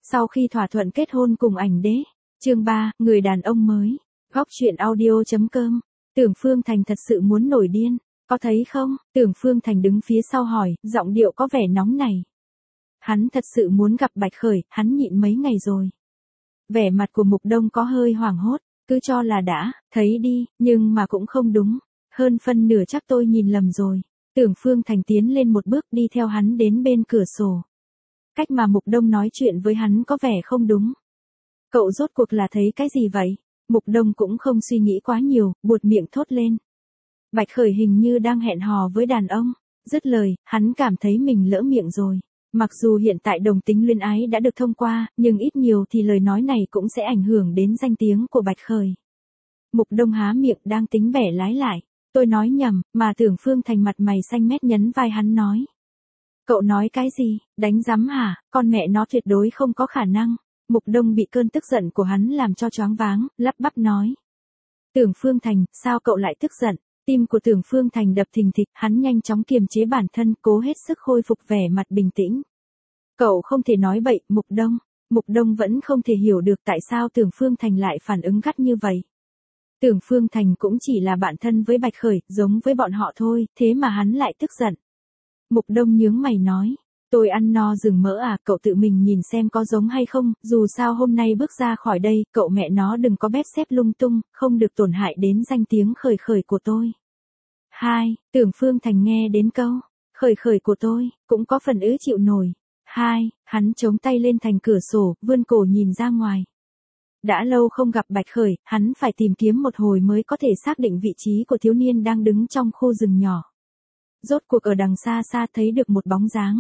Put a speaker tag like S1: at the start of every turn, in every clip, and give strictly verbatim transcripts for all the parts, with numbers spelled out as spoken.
S1: Sau khi thỏa thuận kết hôn cùng ảnh đế. Chương ba, người đàn ông mới. Góc truyện audio.com. Tưởng Phương Thành thật sự muốn nổi điên. Có thấy không? Tưởng Phương Thành đứng phía sau hỏi, giọng điệu có vẻ nóng này. Hắn thật sự muốn gặp Bạch Khởi, hắn nhịn mấy ngày rồi. Vẻ mặt của Mục Đông có hơi hoảng hốt, cứ cho là đã, thấy đi, nhưng mà cũng không đúng. Hơn phân nửa chắc tôi nhìn lầm rồi. Tưởng Phương Thành tiến lên một bước đi theo hắn đến bên cửa sổ. Cách mà Mục Đông nói chuyện với hắn có vẻ không đúng. Cậu rốt cuộc là thấy cái gì vậy? Mục Đông cũng không suy nghĩ quá nhiều, buột miệng thốt lên. Bạch Khởi hình như đang hẹn hò với đàn ông. Dứt lời, hắn cảm thấy mình lỡ miệng rồi. Mặc dù hiện tại đồng tính luyến ái đã được thông qua, nhưng ít nhiều thì lời nói này cũng sẽ ảnh hưởng đến danh tiếng của Bạch Khởi. Mục Đông há miệng đang tính bẻ lái lại. Tôi nói nhầm, mà Tưởng Phương Thành mặt mày xanh mét nhấn vai hắn nói. Cậu nói cái gì, đánh rắm hả, con mẹ nó tuyệt đối không có khả năng. Mục Đông bị cơn tức giận của hắn làm cho choáng váng, lắp bắp nói. Tưởng Phương Thành, sao cậu lại tức giận? Tim của Tưởng Phương Thành đập thình thịch, hắn nhanh chóng kiềm chế bản thân, cố hết sức khôi phục vẻ mặt bình tĩnh. Cậu không thể nói bậy, Mục Đông. Mục Đông vẫn không thể hiểu được tại sao Tưởng Phương Thành lại phản ứng gắt như vậy. Tưởng Phương Thành cũng chỉ là bạn thân với Bạch Khởi, giống với bọn họ thôi, thế mà hắn lại tức giận. Mục Đông nhướng mày nói, tôi ăn no rừng mỡ à, cậu tự mình nhìn xem có giống hay không, dù sao hôm nay bước ra khỏi đây, cậu mẹ nó đừng có bếp xếp lung tung, không được tổn hại đến danh tiếng Khởi Khởi của tôi. Hai, Tưởng Phương Thành nghe đến câu, Khởi Khởi của tôi, cũng có phần ứ chịu nổi. Hai, hắn chống tay lên thành cửa sổ, vươn cổ nhìn ra ngoài. Đã lâu không gặp Bạch Khởi, hắn phải tìm kiếm một hồi mới có thể xác định vị trí của thiếu niên đang đứng trong khu rừng nhỏ. Rốt cuộc ở đằng xa xa thấy được một bóng dáng.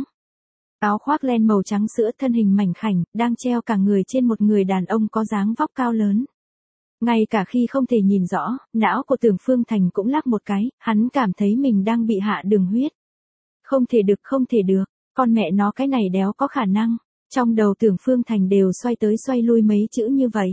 S1: Áo khoác len màu trắng sữa, thân hình mảnh khảnh, đang treo cả người trên một người đàn ông có dáng vóc cao lớn. Ngay cả khi không thể nhìn rõ, não của Tưởng Phương Thành cũng lắc một cái, hắn cảm thấy mình đang bị hạ đường huyết. Không thể được, không thể được, con mẹ nó cái này đéo có khả năng. Trong đầu Tưởng Phương Thành đều xoay tới xoay lui mấy chữ như vậy.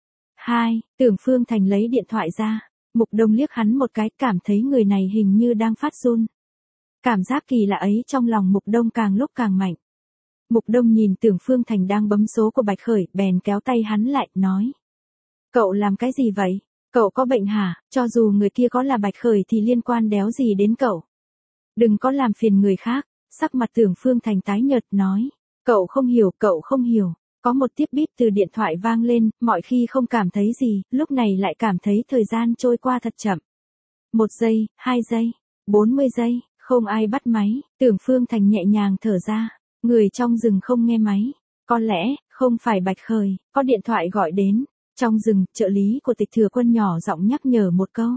S1: Hai, Tưởng Phương Thành lấy điện thoại ra. Mục Đông liếc hắn một cái, cảm thấy người này hình như đang phát run. Cảm giác kỳ lạ ấy trong lòng Mục Đông càng lúc càng mạnh. Mục Đông nhìn Tưởng Phương Thành đang bấm số của Bạch Khởi, bèn kéo tay hắn lại, nói. Cậu làm cái gì vậy? Cậu có bệnh hả? Cho dù người kia có là Bạch Khởi thì liên quan đéo gì đến cậu. Đừng có làm phiền người khác. Sắc mặt Tưởng Phương Thành tái nhợt nói. Cậu không hiểu, cậu không hiểu. Có một tiếp bíp từ điện thoại vang lên, mọi khi không cảm thấy gì, lúc này lại cảm thấy thời gian trôi qua thật chậm. Một giây, hai giây, bốn mươi giây, không ai bắt máy, Tưởng Phương Thành nhẹ nhàng thở ra, người trong rừng không nghe máy. Có lẽ, không phải Bạch Khởi, có điện thoại gọi đến. Trong rừng, trợ lý của Tịch Thừa Quân nhỏ giọng nhắc nhở một câu.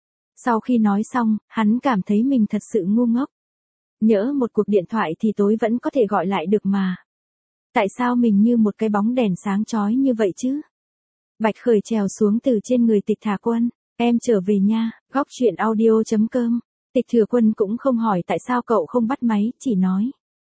S1: Sau khi nói xong, hắn cảm thấy mình thật sự ngu ngốc. Nhỡ một cuộc điện thoại thì tối vẫn có thể gọi lại được mà. Tại sao mình như một cái bóng đèn sáng chói như vậy chứ? Bạch Khởi trèo xuống từ trên người Tịch Thả Quân. Em trở về nha, góc truyện audio.com. Tịch Thừa Quân cũng không hỏi tại sao cậu không bắt máy, chỉ nói.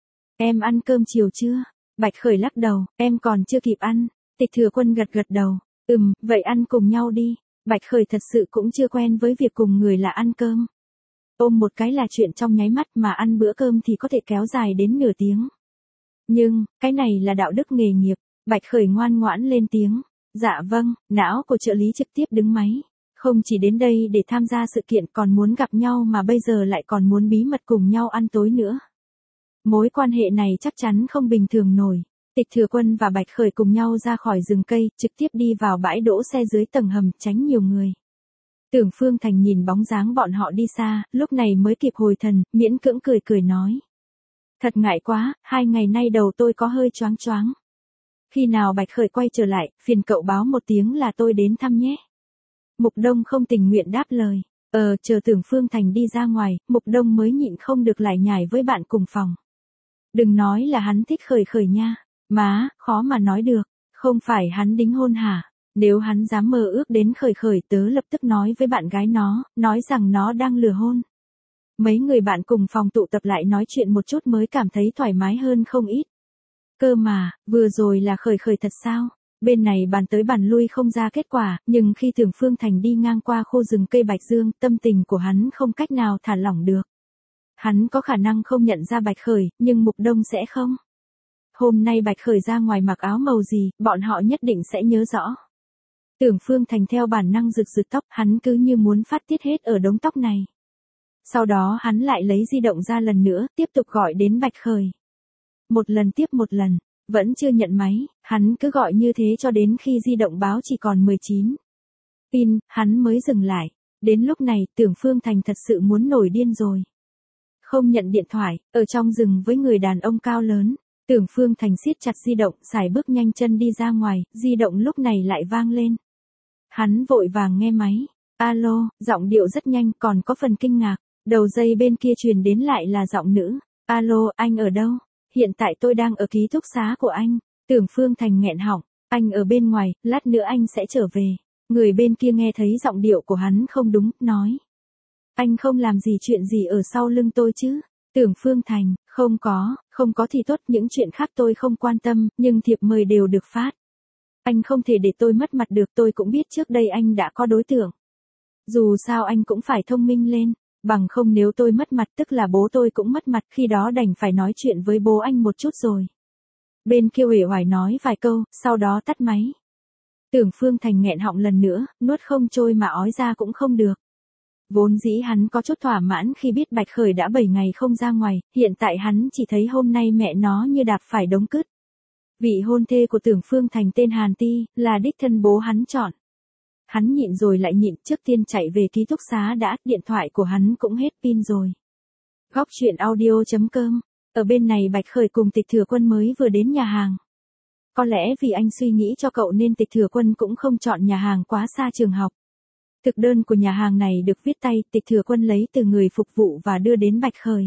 S1: Em ăn cơm chiều chưa? Bạch Khởi lắc đầu, em còn chưa kịp ăn. Tịch Thừa Quân gật gật đầu. Ừm, vậy ăn cùng nhau đi. Bạch Khởi thật sự cũng chưa quen với việc cùng người là ăn cơm. Ôm một cái là chuyện trong nháy mắt, mà ăn bữa cơm thì có thể kéo dài đến nửa tiếng. Nhưng, cái này là đạo đức nghề nghiệp. Bạch Khởi ngoan ngoãn lên tiếng. Dạ vâng, não của trợ lý trực tiếp đứng máy. Không chỉ đến đây để tham gia sự kiện, còn muốn gặp nhau mà bây giờ lại còn muốn bí mật cùng nhau ăn tối nữa. Mối quan hệ này chắc chắn không bình thường nổi. Tịch Thừa Quân và Bạch Khởi cùng nhau ra khỏi rừng cây, trực tiếp đi vào bãi đỗ xe dưới tầng hầm, tránh nhiều người. Tưởng Phương Thành nhìn bóng dáng bọn họ đi xa, lúc này mới kịp hồi thần, miễn cưỡng cười cười nói. Thật ngại quá, hai ngày nay đầu tôi có hơi choáng choáng. Khi nào Bạch Khởi quay trở lại, phiền cậu báo một tiếng là tôi đến thăm nhé. Mục Đông không tình nguyện đáp lời. Ờ, chờ Tưởng Phương Thành đi ra ngoài, Mục Đông mới nhịn không được lải nhải với bạn cùng phòng. Đừng nói là hắn thích Khởi Khởi nha. Má, khó mà nói được. Không phải hắn đính hôn hả? Nếu hắn dám mơ ước đến Khởi Khởi, tớ lập tức nói với bạn gái nó, nói rằng nó đang lừa hôn. Mấy người bạn cùng phòng tụ tập lại nói chuyện một chút mới cảm thấy thoải mái hơn không ít. Cơ mà, vừa rồi là Khởi Khởi thật sao? Bên này bàn tới bàn lui không ra kết quả, nhưng khi Tưởng Phương Thành đi ngang qua khu rừng cây Bạch Dương, tâm tình của hắn không cách nào thả lỏng được. Hắn có khả năng không nhận ra Bạch Khởi, nhưng Mục Đông sẽ không. Hôm nay Bạch Khởi ra ngoài mặc áo màu gì, bọn họ nhất định sẽ nhớ rõ. Tưởng Phương Thành theo bản năng rực rực tóc, hắn cứ như muốn phát tiết hết ở đống tóc này. Sau đó hắn lại lấy di động ra lần nữa, tiếp tục gọi đến Bạch Khởi. Một lần tiếp một lần, vẫn chưa nhận máy, hắn cứ gọi như thế cho đến khi di động báo chỉ còn mười chín pin, hắn mới dừng lại. Đến lúc này, Tưởng Phương Thành thật sự muốn nổi điên rồi. Không nhận điện thoại, ở trong rừng với người đàn ông cao lớn, Tưởng Phương Thành siết chặt di động, xài bước nhanh chân đi ra ngoài, di động lúc này lại vang lên. Hắn vội vàng nghe máy. Alo, giọng điệu rất nhanh, còn có phần kinh ngạc. Đầu dây bên kia truyền đến lại là giọng nữ. Alo, anh ở đâu? Hiện tại tôi đang ở ký túc xá của anh. Tưởng Phương Thành nghẹn họng. Anh ở bên ngoài, lát nữa anh sẽ trở về. Người bên kia nghe thấy giọng điệu của hắn không đúng, nói. Anh không làm gì chuyện gì ở sau lưng tôi chứ? Tưởng Phương Thành, không có, không có thì tốt, những chuyện khác tôi không quan tâm, nhưng thiệp mời đều được phát. Anh không thể để tôi mất mặt được, tôi cũng biết trước đây anh đã có đối tượng. Dù sao anh cũng phải thông minh lên, bằng không nếu tôi mất mặt tức là bố tôi cũng mất mặt, khi đó đành phải nói chuyện với bố anh một chút rồi. Bên kia uể oải nói vài câu, sau đó tắt máy. Tưởng Phương Thành nghẹn họng lần nữa, nuốt không trôi mà ói ra cũng không được. Vốn dĩ hắn có chút thỏa mãn khi biết Bạch Khởi đã bảy ngày không ra ngoài, hiện tại hắn chỉ thấy hôm nay mẹ nó như đạp phải đống cứt. Vị hôn thê của Tưởng Phương Thành tên Hàn Ti, là đích thân bố hắn chọn. Hắn nhịn rồi lại nhịn, trước tiên chạy về ký túc xá đã, điện thoại của hắn cũng hết pin rồi. Góc chuyện audio chấm com. Ở bên này Bạch Khởi cùng Tịch Thừa Quân mới vừa đến nhà hàng. Có lẽ vì anh suy nghĩ cho cậu nên Tịch Thừa Quân cũng không chọn nhà hàng quá xa trường học. Thực đơn của nhà hàng này được viết tay, Tịch Thừa Quân lấy từ người phục vụ và đưa đến Bạch Khởi.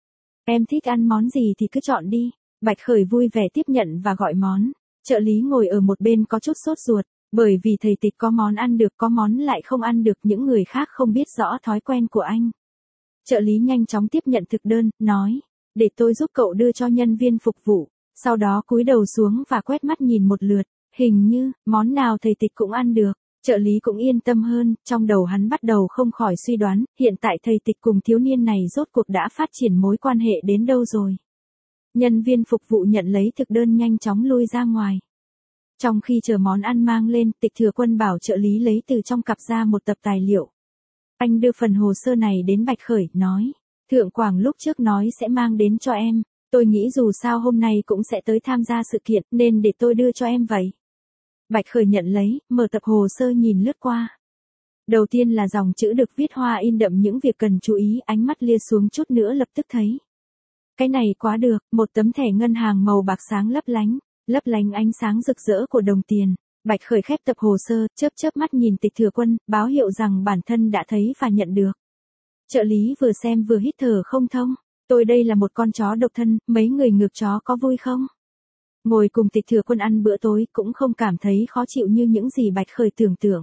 S1: Em thích ăn món gì thì cứ chọn đi. Bạch Khởi vui vẻ tiếp nhận và gọi món. Trợ lý ngồi ở một bên có chút sốt ruột, bởi vì thầy Tịch có món ăn được có món lại không ăn được, những người khác không biết rõ thói quen của anh. Trợ lý nhanh chóng tiếp nhận thực đơn, nói, để tôi giúp cậu đưa cho nhân viên phục vụ, sau đó cúi đầu xuống và quét mắt nhìn một lượt, hình như, món nào thầy Tịch cũng ăn được. Trợ lý cũng yên tâm hơn, trong đầu hắn bắt đầu không khỏi suy đoán, hiện tại thầy Tịch cùng thiếu niên này rốt cuộc đã phát triển mối quan hệ đến đâu rồi. Nhân viên phục vụ nhận lấy thực đơn nhanh chóng lui ra ngoài. Trong khi chờ món ăn mang lên, Tịch Thừa Quân bảo trợ lý lấy từ trong cặp ra một tập tài liệu. Anh đưa phần hồ sơ này đến Bạch Khởi, nói, Thượng Quảng lúc trước nói sẽ mang đến cho em, tôi nghĩ dù sao hôm nay cũng sẽ tới tham gia sự kiện, nên để tôi đưa cho em vậy. Bạch Khởi nhận lấy, mở tập hồ sơ nhìn lướt qua. Đầu tiên là dòng chữ được viết hoa in đậm những việc cần chú ý, ánh mắt lia xuống chút nữa lập tức thấy. Cái này quá được, một tấm thẻ ngân hàng màu bạc sáng lấp lánh, lấp lánh ánh sáng rực rỡ của đồng tiền. Bạch Khởi khép tập hồ sơ, chớp chớp mắt nhìn Tịch Thừa Quân, báo hiệu rằng bản thân đã thấy và nhận được. Trợ lý vừa xem vừa hít thở không thông. Tôi đây là một con chó độc thân, mấy người ngược chó có vui không? Ngồi cùng Tịch Thừa Quân ăn bữa tối cũng không cảm thấy khó chịu như những gì Bạch Khởi tưởng tượng.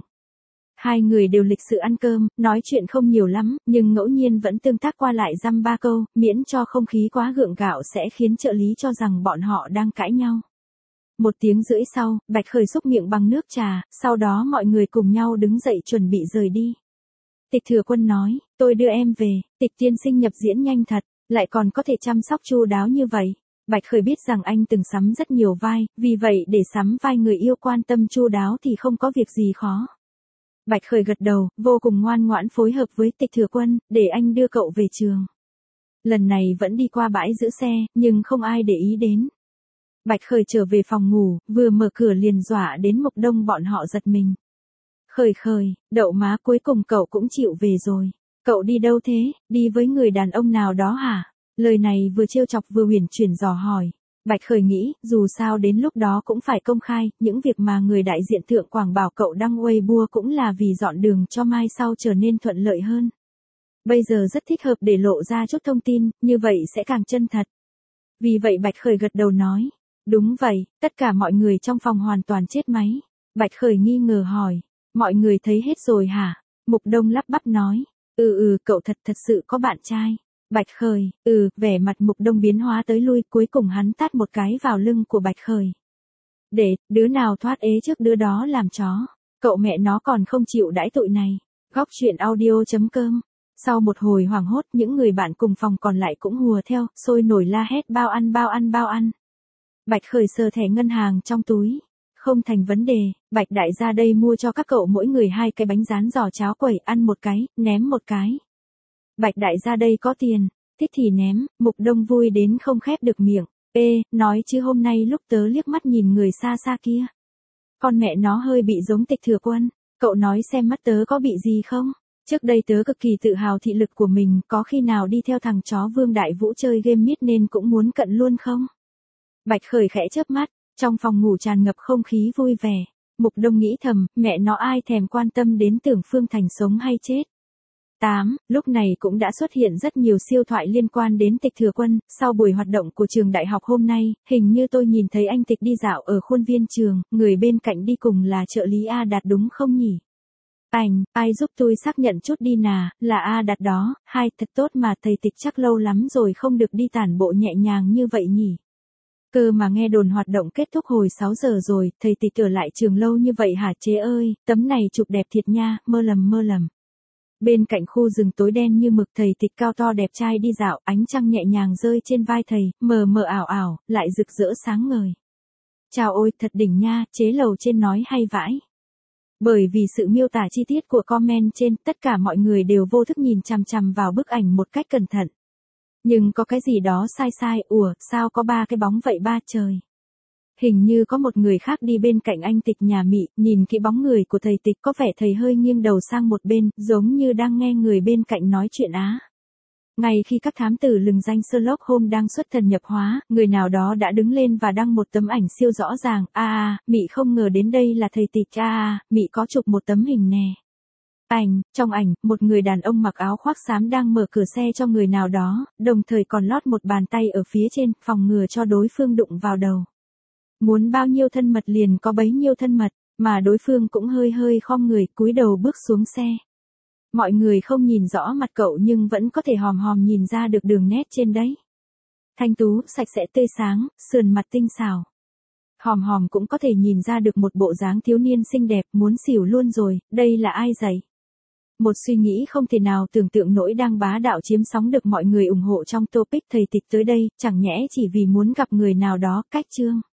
S1: Hai người đều lịch sự ăn cơm, nói chuyện không nhiều lắm, nhưng ngẫu nhiên vẫn tương tác qua lại dăm ba câu, miễn cho không khí quá gượng gạo sẽ khiến trợ lý cho rằng bọn họ đang cãi nhau. Một tiếng rưỡi sau, Bạch Khởi xúc miệng bằng nước trà, sau đó mọi người cùng nhau đứng dậy chuẩn bị rời đi. Tịch Thừa Quân nói, tôi đưa em về, Tịch tiên sinh nhập diễn nhanh thật, lại còn có thể chăm sóc chu đáo như vậy. Bạch Khởi biết rằng anh từng sắm rất nhiều vai, vì vậy để sắm vai người yêu quan tâm chu đáo thì không có việc gì khó. Bạch Khởi gật đầu, vô cùng ngoan ngoãn phối hợp với Tịch Thừa Quân, để anh đưa cậu về trường. Lần này vẫn đi qua bãi giữ xe, nhưng không ai để ý đến. Bạch Khởi trở về phòng ngủ, vừa mở cửa liền dọa đến Mục Đông bọn họ giật mình. Khởi Khởi, đậu má, cuối cùng cậu cũng chịu về rồi. Cậu đi đâu thế, đi với người đàn ông nào đó hả? Lời này vừa trêu chọc vừa huyền chuyển dò hỏi. Bạch Khởi nghĩ, dù sao đến lúc đó cũng phải công khai, những việc mà người đại diện Thượng Quảng bảo cậu đăng Weibo cũng là vì dọn đường cho mai sau trở nên thuận lợi hơn. Bây giờ rất thích hợp để lộ ra chút thông tin, như vậy sẽ càng chân thật. Vì vậy Bạch Khởi gật đầu nói, đúng vậy, tất cả mọi người trong phòng hoàn toàn chết máy. Bạch Khởi nghi ngờ hỏi, mọi người thấy hết rồi hả? Mục Đông lắp bắp nói, ừ ừ, cậu thật thật sự có bạn trai. Bạch Khởi, ừ, vẻ mặt Mục Đông biến hóa tới lui, cuối cùng hắn tát một cái vào lưng của Bạch Khởi. Để, đứa nào thoát ế trước đứa đó làm chó. Cậu mẹ nó còn không chịu đãi tội này. Góc chuyện audio chấm com. Sau một hồi hoảng hốt, những người bạn cùng phòng còn lại cũng hùa theo, sôi nổi la hét bao ăn bao ăn bao ăn. Bạch Khởi sờ thẻ ngân hàng trong túi. Không thành vấn đề, Bạch đại gia đây mua cho các cậu mỗi người hai cái bánh rán giò cháo quẩy, ăn một cái, ném một cái. Bạch đại gia đây có tiền, thích thì ném. Mục Đông vui đến không khép được miệng. Ê, nói chứ hôm nay lúc tớ liếc mắt nhìn người xa xa kia. Con mẹ nó hơi bị giống Tịch Thừa Quân, cậu nói xem mắt tớ có bị gì không? Trước đây tớ cực kỳ tự hào thị lực của mình, có khi nào đi theo thằng chó Vương Đại Vũ chơi game miết nên cũng muốn cận luôn không? Bạch Khởi khẽ chớp mắt, trong phòng ngủ tràn ngập không khí vui vẻ. Mục Đông nghĩ thầm, mẹ nó ai thèm quan tâm đến Tưởng Phương Thành sống hay chết. tám. Lúc này cũng đã xuất hiện rất nhiều siêu thoại liên quan đến Tịch Thừa Quân. Sau buổi hoạt động của trường đại học hôm nay, hình như tôi nhìn thấy anh Tịch đi dạo ở khuôn viên trường, người bên cạnh đi cùng là trợ lý A Đạt đúng không nhỉ? Anh, ai giúp tôi xác nhận chút đi nà, là A Đạt đó. Hai, thật tốt mà thầy Tịch chắc lâu lắm rồi không được đi tản bộ nhẹ nhàng như vậy nhỉ? Cơ mà nghe đồn hoạt động kết thúc hồi sáu giờ rồi, thầy Tịch ở lại trường lâu như vậy hả chế ơi, tấm này chụp đẹp thiệt nha, mơ lầm mơ lầm. Bên cạnh khu rừng tối đen như mực, thầy Tịch cao to đẹp trai đi dạo, ánh trăng nhẹ nhàng rơi trên vai thầy, mờ mờ ảo ảo, lại rực rỡ sáng ngời. Chào ôi, thật đỉnh nha, chế lầu trên nói hay vãi. Bởi vì sự miêu tả chi tiết của comment trên, tất cả mọi người đều vô thức nhìn chằm chằm vào bức ảnh một cách cẩn thận. Nhưng có cái gì đó sai sai, ủa, sao có ba cái bóng vậy ba trời? Hình như có một người khác đi bên cạnh anh Tịch nhà Mị, nhìn kỹ bóng người của thầy Tịch có vẻ thầy hơi nghiêng đầu sang một bên, giống như đang nghe người bên cạnh nói chuyện á. Ngay khi các thám tử lừng danh Sherlock Holmes đang xuất thần nhập hóa, người nào đó đã đứng lên và đăng một tấm ảnh siêu rõ ràng. A a, Mị không ngờ đến đây là thầy Tịch. A a, Mị có chụp một tấm hình nè. Ảnh, trong ảnh, một người đàn ông mặc áo khoác xám đang mở cửa xe cho người nào đó, đồng thời còn lót một bàn tay ở phía trên, phòng ngừa cho đối phương đụng vào đầu. Muốn bao nhiêu thân mật liền có bấy nhiêu thân mật, mà đối phương cũng hơi hơi khom người, cúi đầu bước xuống xe. Mọi người không nhìn rõ mặt cậu nhưng vẫn có thể hòm hòm nhìn ra được đường nét trên đấy. Thanh tú, sạch sẽ tươi sáng, sườn mặt tinh xảo. Hòm hòm cũng có thể nhìn ra được một bộ dáng thiếu niên xinh đẹp, muốn xỉu luôn rồi, đây là ai dạy? Một suy nghĩ không thể nào tưởng tượng nổi đang bá đạo chiếm sóng được mọi người ủng hộ trong topic thầy Tịch tới đây, chẳng nhẽ chỉ vì muốn gặp người nào đó, cách chương.